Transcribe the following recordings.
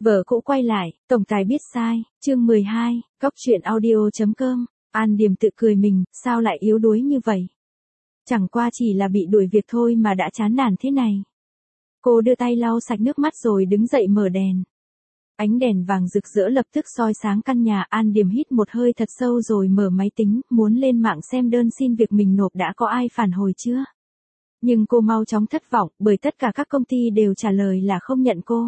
Vợ cũ quay lại, tổng tài biết sai, chương 12, Cóc truyện audio.com, An Điềm tự cười mình, sao lại yếu đuối như vậy? Chẳng qua chỉ là bị đuổi việc thôi mà đã chán nản thế này. Cô đưa tay lau sạch nước mắt rồi đứng dậy mở đèn. Ánh đèn vàng rực rỡ lập tức soi sáng căn nhà. An Điềm hít một hơi thật sâu rồi mở máy tính, muốn lên mạng xem đơn xin việc mình nộp đã có ai phản hồi chưa. Nhưng cô mau chóng thất vọng, bởi tất cả các công ty đều trả lời là không nhận cô.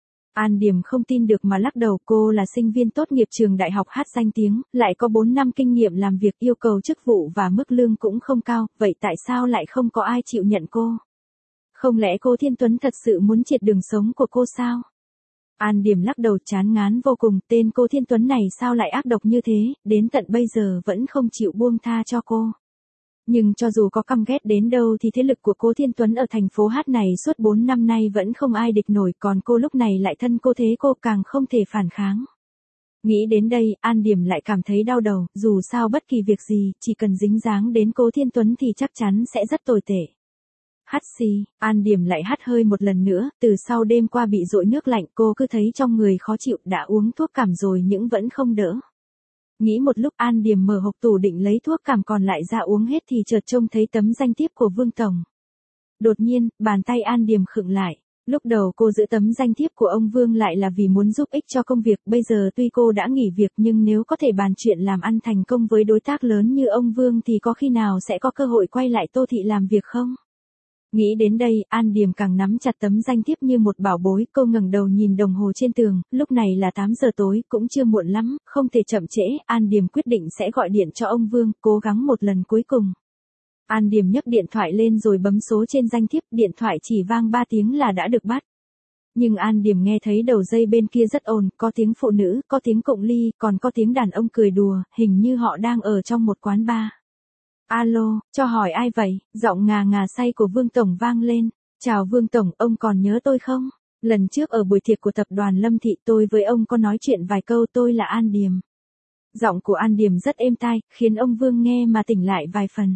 An Điềm không tin được mà lắc đầu. Cô là sinh viên tốt nghiệp trường đại học hát danh tiếng, lại có 4 năm kinh nghiệm làm việc, yêu cầu chức vụ và mức lương cũng không cao, vậy tại sao lại không có ai chịu nhận cô? Không lẽ cô Thiên Tuấn thật sự muốn triệt đường sống của cô sao? An Điềm lắc đầu chán ngán vô cùng, tên cô Thiên Tuấn này sao lại ác độc như thế, đến tận bây giờ vẫn không chịu buông tha cho cô. Nhưng cho dù có căm ghét đến đâu thì thế lực của cô Thiên Tuấn ở thành phố hát này suốt 4 năm nay vẫn không ai địch nổi, còn cô lúc này lại thân cô thế cô càng không thể phản kháng. Nghĩ đến đây, An Điềm lại cảm thấy đau đầu, dù sao bất kỳ việc gì, chỉ cần dính dáng đến cô Thiên Tuấn thì chắc chắn sẽ rất tồi tệ. Hắt xì, An Điềm lại hắt hơi một lần nữa, từ sau đêm qua bị dội nước lạnh cô cứ thấy trong người khó chịu, đã uống thuốc cảm rồi nhưng vẫn không đỡ. Nghĩ một lúc An Điềm mở hộp tủ định lấy thuốc cảm còn lại ra uống hết thì chợt trông thấy tấm danh thiếp của Vương Tổng. Đột nhiên, bàn tay An Điềm khựng lại. Lúc đầu cô giữ tấm danh thiếp của ông Vương lại là vì muốn giúp ích cho công việc, bây giờ tuy cô đã nghỉ việc nhưng nếu có thể bàn chuyện làm ăn thành công với đối tác lớn như ông Vương thì có khi nào sẽ có cơ hội quay lại Tô Thị làm việc không? Nghĩ đến đây, An Điềm càng nắm chặt tấm danh thiếp như một bảo bối, cô ngẩng đầu nhìn đồng hồ trên tường, lúc này là 8 giờ tối, cũng chưa muộn lắm, không thể chậm trễ, An Điềm quyết định sẽ gọi điện cho ông Vương, cố gắng một lần cuối cùng. An Điềm nhấc điện thoại lên rồi bấm số trên danh thiếp, điện thoại chỉ vang 3 tiếng là đã được bắt. Nhưng An Điềm nghe thấy đầu dây bên kia rất ồn, có tiếng phụ nữ, có tiếng cụng ly, còn có tiếng đàn ông cười đùa, hình như họ đang ở trong một quán bar. Alo, cho hỏi ai vậy? Giọng ngà ngà say của Vương Tổng vang lên. Chào Vương Tổng, ông còn nhớ tôi không? Lần trước ở buổi tiệc của tập đoàn Lâm Thị tôi với ông có nói chuyện vài câu, tôi là An Điềm. Giọng của An Điềm rất êm tai, khiến ông Vương nghe mà tỉnh lại vài phần.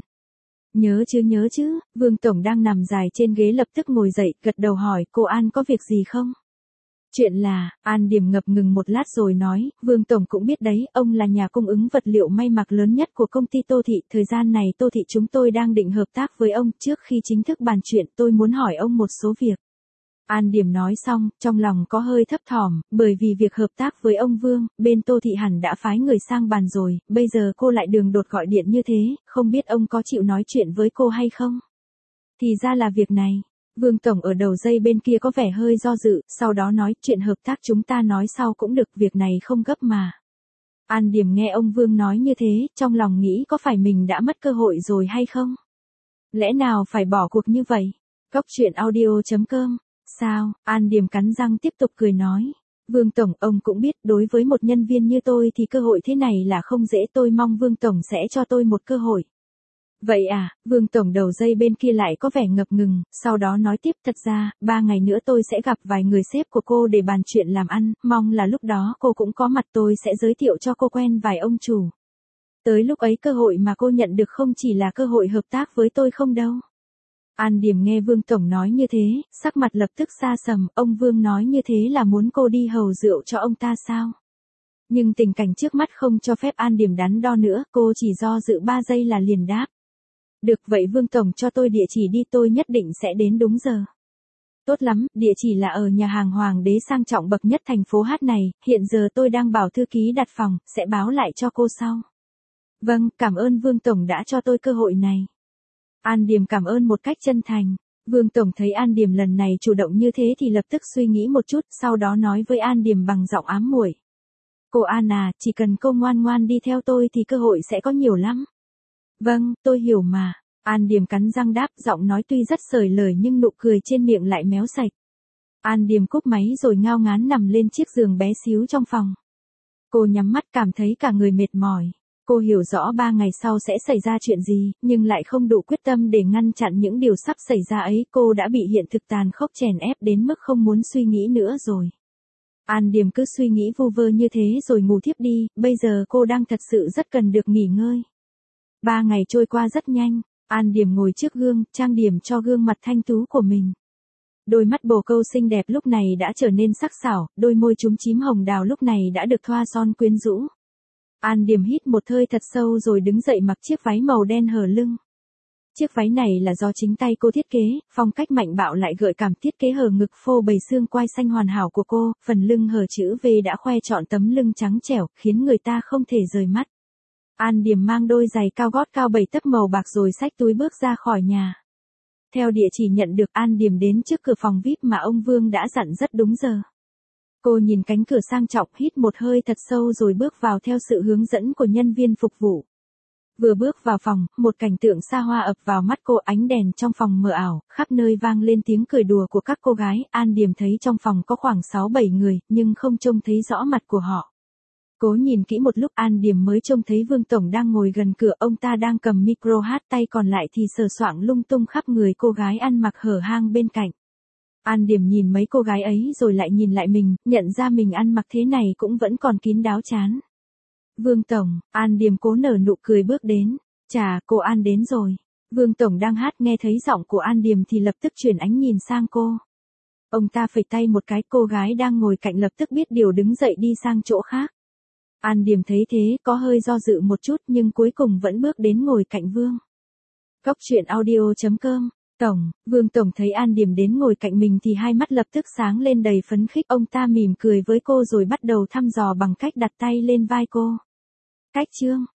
Nhớ chứ, Vương Tổng đang nằm dài trên ghế lập tức ngồi dậy, gật đầu hỏi, cô An có việc gì không? Chuyện là, An Điềm ngập ngừng một lát rồi nói, Vương Tổng cũng biết đấy, ông là nhà cung ứng vật liệu may mặc lớn nhất của công ty Tô Thị, thời gian này Tô Thị chúng tôi đang định hợp tác với ông, trước khi chính thức bàn chuyện tôi muốn hỏi ông một số việc. An Điềm nói xong, trong lòng có hơi thấp thỏm, bởi vì việc hợp tác với ông Vương, bên Tô Thị hẳn đã phái người sang bàn rồi, bây giờ cô lại đường đột gọi điện như thế, không biết ông có chịu nói chuyện với cô hay không? Thì ra là việc này. Vương Tổng ở đầu dây bên kia có vẻ hơi do dự, sau đó nói chuyện hợp tác chúng ta nói sau cũng được, việc này không gấp mà. An Điềm nghe ông Vương nói như thế, trong lòng nghĩ có phải mình đã mất cơ hội rồi hay không? Lẽ nào phải bỏ cuộc như vậy? Cóc truyện audio.com. Sao? An Điềm cắn răng tiếp tục cười nói. Vương Tổng, ông cũng biết đối với một nhân viên như tôi thì cơ hội thế này là không dễ, tôi mong Vương Tổng sẽ cho tôi một cơ hội. Vậy à, Vương Tổng đầu dây bên kia lại có vẻ ngập ngừng, sau đó nói tiếp, thật ra, 3 ngày nữa tôi sẽ gặp vài người sếp của cô để bàn chuyện làm ăn, mong là lúc đó cô cũng có mặt, tôi sẽ giới thiệu cho cô quen vài ông chủ. Tới lúc ấy cơ hội mà cô nhận được không chỉ là cơ hội hợp tác với tôi không đâu. An Điềm nghe Vương Tổng nói như thế, sắc mặt lập tức xa sầm, ông Vương nói như thế là muốn cô đi hầu rượu cho ông ta sao? Nhưng tình cảnh trước mắt không cho phép An Điềm đắn đo nữa, cô chỉ do dự 3 giây là liền đáp. Được vậy Vương Tổng cho tôi địa chỉ đi, tôi nhất định sẽ đến đúng giờ. Tốt lắm, địa chỉ là ở nhà hàng Hoàng đế sang trọng bậc nhất thành phố hát này, hiện giờ tôi đang bảo thư ký đặt phòng, sẽ báo lại cho cô sau. Vâng, cảm ơn Vương Tổng đã cho tôi cơ hội này. An Điềm cảm ơn một cách chân thành. Vương Tổng thấy An Điềm lần này chủ động như thế thì lập tức suy nghĩ một chút, sau đó nói với An Điềm bằng giọng ám muội. Cô An à, chỉ cần cô ngoan ngoan đi theo tôi thì cơ hội sẽ có nhiều lắm. Vâng, tôi hiểu mà. An Điềm cắn răng đáp, giọng nói tuy rất sởi lời nhưng nụ cười trên miệng lại méo sạch. An Điềm cúp máy rồi ngao ngán nằm lên chiếc giường bé xíu trong phòng. Cô nhắm mắt cảm thấy cả người mệt mỏi. Cô hiểu rõ 3 ngày sau sẽ xảy ra chuyện gì, nhưng lại không đủ quyết tâm để ngăn chặn những điều sắp xảy ra ấy. Cô đã bị hiện thực tàn khốc chèn ép đến mức không muốn suy nghĩ nữa rồi. An Điềm cứ suy nghĩ vu vơ như thế rồi ngủ thiếp đi, bây giờ cô đang thật sự rất cần được nghỉ ngơi. 3 ngày trôi qua rất nhanh, An Điềm ngồi trước gương, trang điểm cho gương mặt thanh tú của mình. Đôi mắt bồ câu xinh đẹp lúc này đã trở nên sắc sảo, đôi môi chúm chím hồng đào lúc này đã được thoa son quyến rũ. An Điềm hít một hơi thật sâu rồi đứng dậy mặc chiếc váy màu đen hở lưng. Chiếc váy này là do chính tay cô thiết kế, phong cách mạnh bạo lại gợi cảm, thiết kế hở ngực phô bày xương quai xanh hoàn hảo của cô, phần lưng hở chữ V đã khoe trọn tấm lưng trắng trẻo, khiến người ta không thể rời mắt. An Điềm mang đôi giày cao gót cao 7 tấc màu bạc rồi xách túi bước ra khỏi nhà. Theo địa chỉ nhận được, An Điềm đến trước cửa phòng VIP mà ông Vương đã dặn rất đúng giờ. Cô nhìn cánh cửa sang trọng, hít một hơi thật sâu rồi bước vào theo sự hướng dẫn của nhân viên phục vụ. Vừa bước vào phòng, một cảnh tượng xa hoa ập vào mắt cô, ánh đèn trong phòng mờ ảo, khắp nơi vang lên tiếng cười đùa của các cô gái. An Điềm thấy trong phòng có khoảng 6-7 người, nhưng không trông thấy rõ mặt của họ. Cố nhìn kỹ một lúc, An Điềm mới trông thấy Vương Tổng đang ngồi gần cửa, ông ta đang cầm micro hát, tay còn lại thì sờ soạng lung tung khắp người cô gái ăn mặc hở hang bên cạnh. An Điềm nhìn mấy cô gái ấy rồi lại nhìn lại mình, nhận ra mình ăn mặc thế này cũng vẫn còn kín đáo chán. Vương Tổng, An Điềm cố nở nụ cười bước đến. Chà, cô An đến rồi. Vương Tổng đang hát nghe thấy giọng của An Điềm thì lập tức chuyển ánh nhìn sang cô. Ông ta phẩy tay một cái, cô gái đang ngồi cạnh lập tức biết điều đứng dậy đi sang chỗ khác. An Điềm thấy thế, có hơi do dự một chút nhưng cuối cùng vẫn bước đến ngồi cạnh Vương. Cốc truyện audio.com. Tổng, Vương Tổng thấy An Điềm đến ngồi cạnh mình thì hai mắt lập tức sáng lên đầy phấn khích. Ông ta mỉm cười với cô rồi bắt đầu thăm dò bằng cách đặt tay lên vai cô. Cách chương.